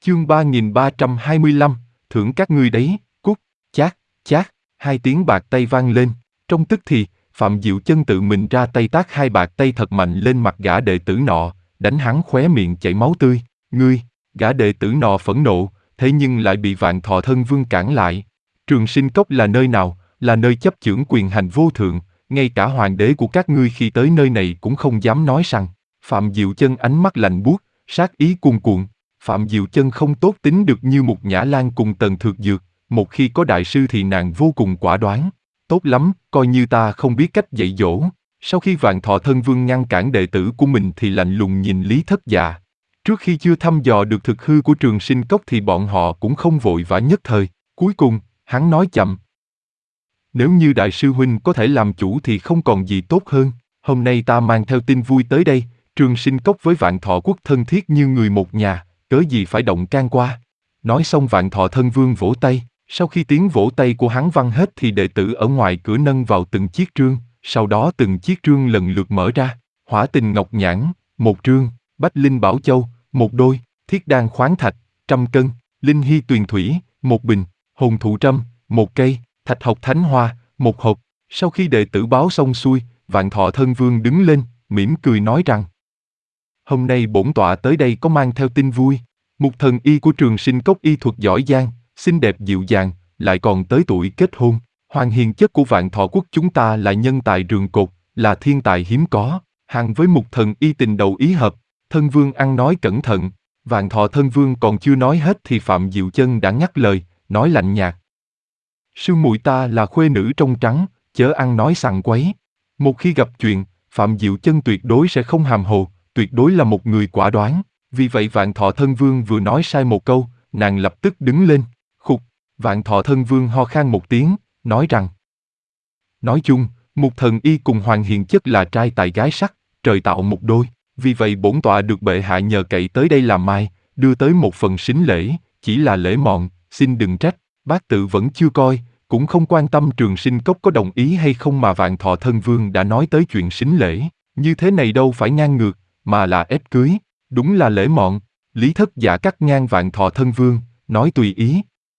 Chương 3325, thưởng các ngươi đấy, cút, chát, chát, hai tiếng bạc tay vang lên. Trong tức thì, Phạm Diệu Chân tự mình ra tay tát hai bạc tay thật mạnh lên mặt gã đệ tử nọ, đánh hắn khóe miệng chảy máu tươi. Ngươi, gã đệ tử nọ phẫn nộ, thế nhưng lại bị Vạn Thọ Thân Vương cản lại. Trường Sinh Cốc là nơi nào? Là nơi chấp chưởng quyền hành vô thượng, ngay cả hoàng đế của các ngươi khi tới nơi này cũng không dám nói rằng. Phạm Diệu Chân ánh mắt lạnh buốt, sát ý cuồn cuộn. Phạm Diệu Chân không tốt tính được như Mục Nhã Lan cùng Tần Thược Dược, một khi có đại sư thì nàng vô cùng quả đoán. Tốt lắm, coi như ta không biết cách dạy dỗ. Sau khi Vạn Thọ Thân Vương ngăn cản đệ tử của mình thì lạnh lùng nhìn Lý Thất Dạ. Trước khi chưa thăm dò được thực hư của Trường Sinh Cốc thì bọn họ cũng không vội vã nhất thời. Cuối cùng, hắn nói chậm. Nếu như đại sư huynh có thể làm chủ thì không còn gì tốt hơn. Hôm nay ta mang theo tin vui tới đây, Trường Sinh Cốc với Vạn Thọ Quốc thân thiết như người một nhà, cớ gì phải động can qua. Nói xong Vạn Thọ Thân Vương vỗ tay, sau khi tiếng vỗ tay của hắn vang hết thì đệ tử ở ngoài cửa nâng vào từng chiếc trương, sau đó từng chiếc trương lần lượt mở ra. Hỏa Tình Ngọc Nhãn, một trương, Bách Linh Bảo Châu, một đôi, Thiết Đan Khoáng Thạch, 100 cân, Linh Hy Tuyền Thủy, một bình, Hồn Thụ Trâm, một cây, Thạch Học Thánh Hoa, một hộp. Sau khi đệ tử báo xong xuôi, Vạn Thọ Thân Vương đứng lên, mỉm cười nói rằng: Hôm nay bổn tọa tới đây có mang theo tin vui. Một thần y của Trường Sinh Cốc y thuật giỏi giang, xinh đẹp dịu dàng, lại còn tới tuổi kết hôn. Hoàng hiền chất của Vạn Thọ Quốc chúng ta là nhân tài rường cột, là thiên tài hiếm có. Hàng với một thần y tình đầu ý hợp. Thân Vương ăn nói cẩn thận. Vạn Thọ Thân Vương còn chưa nói hết thì Phạm Diệu Chân đã ngắt lời, nói lạnh nhạt: Sư muội ta là khuê nữ trong trắng, chớ ăn nói sằng quấy. Một khi gặp chuyện, Phạm Diệu Chân tuyệt đối sẽ không hàm hồ, tuyệt đối là một người quả đoán. Vì vậy Vạn Thọ Thân Vương vừa nói sai một câu, nàng lập tức đứng lên. Khục, Vạn Thọ Thân Vương ho khan một tiếng, nói rằng: Nói chung, một thần y cùng Hoàng hiền chất là trai tài gái sắc, trời tạo một đôi. Vì vậy bổn tọa được bệ hạ nhờ cậy tới đây làm mai, đưa tới một phần sính lễ, chỉ là lễ mọn, xin đừng trách. Bác tự vẫn chưa coi, cũng không quan tâm Trường Sinh Cốc có đồng ý hay không mà Vạn Thọ Thân Vương đã nói tới chuyện sính lễ. Như thế này đâu phải ngang ngược, mà là ép cưới. Đúng là lễ mọn. Lý Thất Dạ cắt ngang Vạn Thọ Thân Vương, nói tùy ý.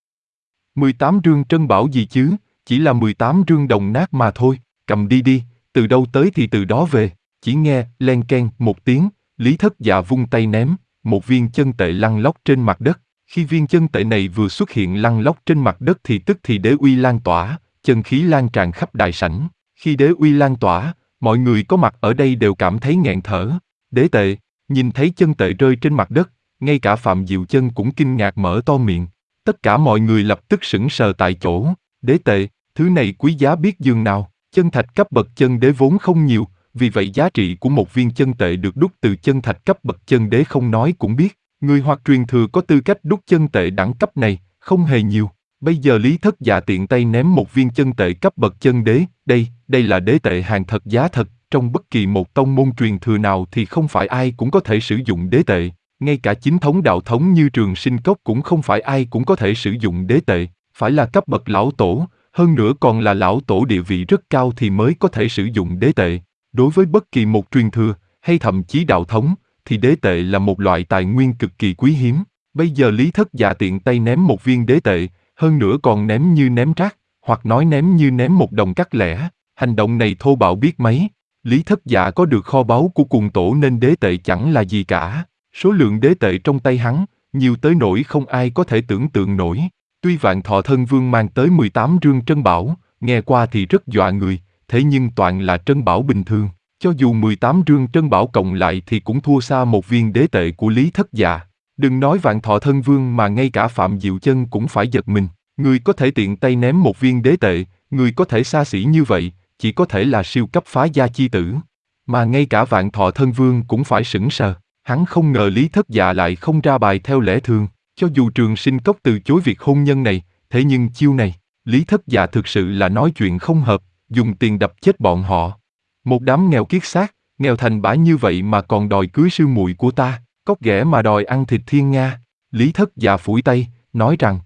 18 rương trân bảo gì chứ, chỉ là 18 rương đồng nát mà thôi, cầm đi đi, từ đâu tới thì từ đó về. Chỉ nghe len keng một tiếng, Lý Thất Dạ vung tay ném, một viên chân tệ lăn lóc trên mặt đất. Khi viên chân tệ này vừa xuất hiện lăn lóc trên mặt đất thì tức thì đế uy lan tỏa, chân khí lan tràn khắp đại sảnh. Khi đế uy lan tỏa, mọi người có mặt ở đây đều cảm thấy nghẹn thở. Đế tệ, nhìn thấy chân tệ rơi trên mặt đất, ngay cả Phạm Diệu Chân cũng kinh ngạc mở to miệng. Tất cả mọi người lập tức sững sờ tại chỗ. Đế tệ, thứ này quý giá biết dường nào. Chân thạch cấp bậc chân đế vốn không nhiều, vì vậy giá trị của một viên chân tệ được đúc từ chân thạch cấp bậc chân đế không nói cũng biết. Người hoặc truyền thừa có tư cách đúc chân tệ đẳng cấp này, không hề nhiều. Bây giờ Lý Thất Dạ tiện tay ném một viên chân tệ cấp bậc chân đế, đây là đế tệ hàng thật giá thật, trong bất kỳ một tông môn truyền thừa nào thì không phải ai cũng có thể sử dụng đế tệ. Ngay cả chính thống đạo thống như Trường Sinh Cốc cũng không phải ai cũng có thể sử dụng đế tệ, phải là cấp bậc lão tổ, hơn nữa còn là lão tổ địa vị rất cao thì mới có thể sử dụng đế tệ. Đối với bất kỳ một truyền thừa, hay thậm chí đạo thống, thì đế tệ là một loại tài nguyên cực kỳ quý hiếm. Bây giờ Lý Thất Dạ tiện tay ném một viên đế tệ, hơn nữa còn ném như ném rác, hoặc nói ném như ném một đồng cắt lẻ. Hành động này thô bạo biết mấy. Lý Thất Dạ có được kho báu của cùng tổ nên đế tệ chẳng là gì cả. Số lượng đế tệ trong tay hắn, nhiều tới nỗi không ai có thể tưởng tượng nổi. Tuy Vạn Thọ Thân Vương mang tới 18 rương trân bảo, nghe qua thì rất dọa người, thế nhưng toàn là trân bảo bình thường. Cho dù 18 rương trân bảo cộng lại thì cũng thua xa một viên đế tệ của Lý Thất Dạ. Đừng nói Vạn Thọ Thân Vương mà ngay cả Phạm Diệu Chân cũng phải giật mình. Người có thể tiện tay ném một viên đế tệ, người có thể xa xỉ như vậy, chỉ có thể là siêu cấp phá gia chi tử. Mà ngay cả Vạn Thọ Thân Vương cũng phải sững sờ. Hắn không ngờ Lý Thất Dạ lại không ra bài theo lẽ thường. Cho dù Trường Sinh Cốc từ chối việc hôn nhân này, thế nhưng chiêu này, Lý Thất Dạ thực sự là nói chuyện không hợp, dùng tiền đập chết bọn họ. Một đám nghèo kiết xác, nghèo thành bã như vậy mà còn đòi cưới sư muội của ta, cóc ghẻ mà đòi ăn thịt thiên nga. Lý Thất Dạ phủi tay, nói rằng: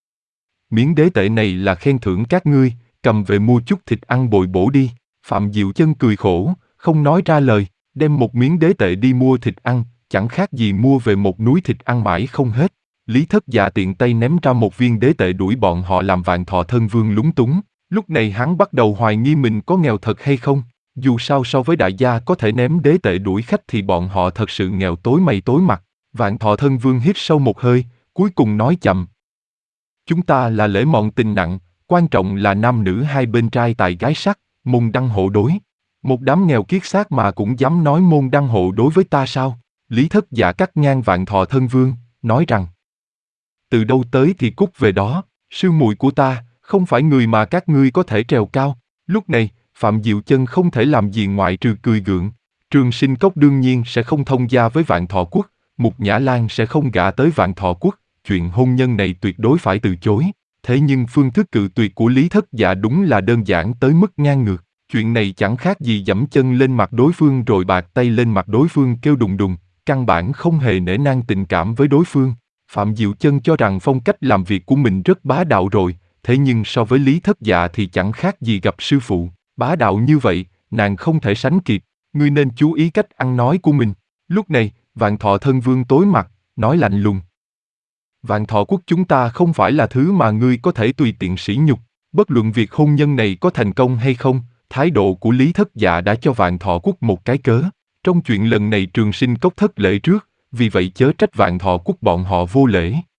Miếng đế tệ này là khen thưởng các ngươi, cầm về mua chút thịt ăn bồi bổ đi. Phạm Diệu Chân cười khổ, không nói ra lời, đem một miếng đế tệ đi mua thịt ăn, chẳng khác gì mua về một núi thịt ăn mãi không hết. Lý Thất Dạ tiện tay ném ra một viên đế tệ đuổi bọn họ làm Vạn Thọ Thân Vương lúng túng. Lúc này hắn bắt đầu hoài nghi mình có nghèo thật hay không. Dù sao so với đại gia có thể ném đế tệ đuổi khách thì bọn họ thật sự nghèo tối mày tối mặt. Vạn Thọ Thân Vương hít sâu một hơi, cuối cùng nói chậm. Chúng ta là lễ mọn tình nặng, quan trọng là nam nữ hai bên trai tài gái sắc, môn đăng hộ đối. Một đám nghèo kiết xác mà cũng dám nói môn đăng hộ đối với ta sao? Lý Thất Dạ cắt ngang Vạn Thọ Thân Vương, nói rằng: từ đâu tới thì cút về đó, sư muội của ta, không phải người mà các ngươi có thể trèo cao. Lúc này, Phạm Diệu Chân không thể làm gì ngoại trừ cười gượng. Trường Sinh Cốc đương nhiên sẽ không thông gia với Vạn Thọ Quốc, Mục Nhã Lan sẽ không gả tới Vạn Thọ Quốc, chuyện hôn nhân này tuyệt đối phải từ chối. Thế nhưng phương thức cự tuyệt của Lý Thất Dạ đúng là đơn giản tới mức ngang ngược. Chuyện này chẳng khác gì giẫm chân lên mặt đối phương rồi bạc tay lên mặt đối phương kêu đùng đùng, căn bản không hề nể nang tình cảm với đối phương. Phạm Diệu Chân cho rằng phong cách làm việc của mình rất bá đạo rồi, thế nhưng so với Lý Thất Dạ thì chẳng khác gì gặp sư phụ. Bá đạo như vậy, nàng không thể sánh kịp, ngươi nên chú ý cách ăn nói của mình. Lúc này, Vạn Thọ Thân Vương tối mặt, nói lạnh lùng. Vạn Thọ Quốc chúng ta không phải là thứ mà ngươi có thể tùy tiện sỉ nhục. Bất luận việc hôn nhân này có thành công hay không, thái độ của Lý Thất Dạ đã cho Vạn Thọ Quốc một cái cớ. Trong chuyện lần này Trường Sinh Cốc thất lễ trước, vì vậy chớ trách Vạn Thọ Quốc bọn họ vô lễ.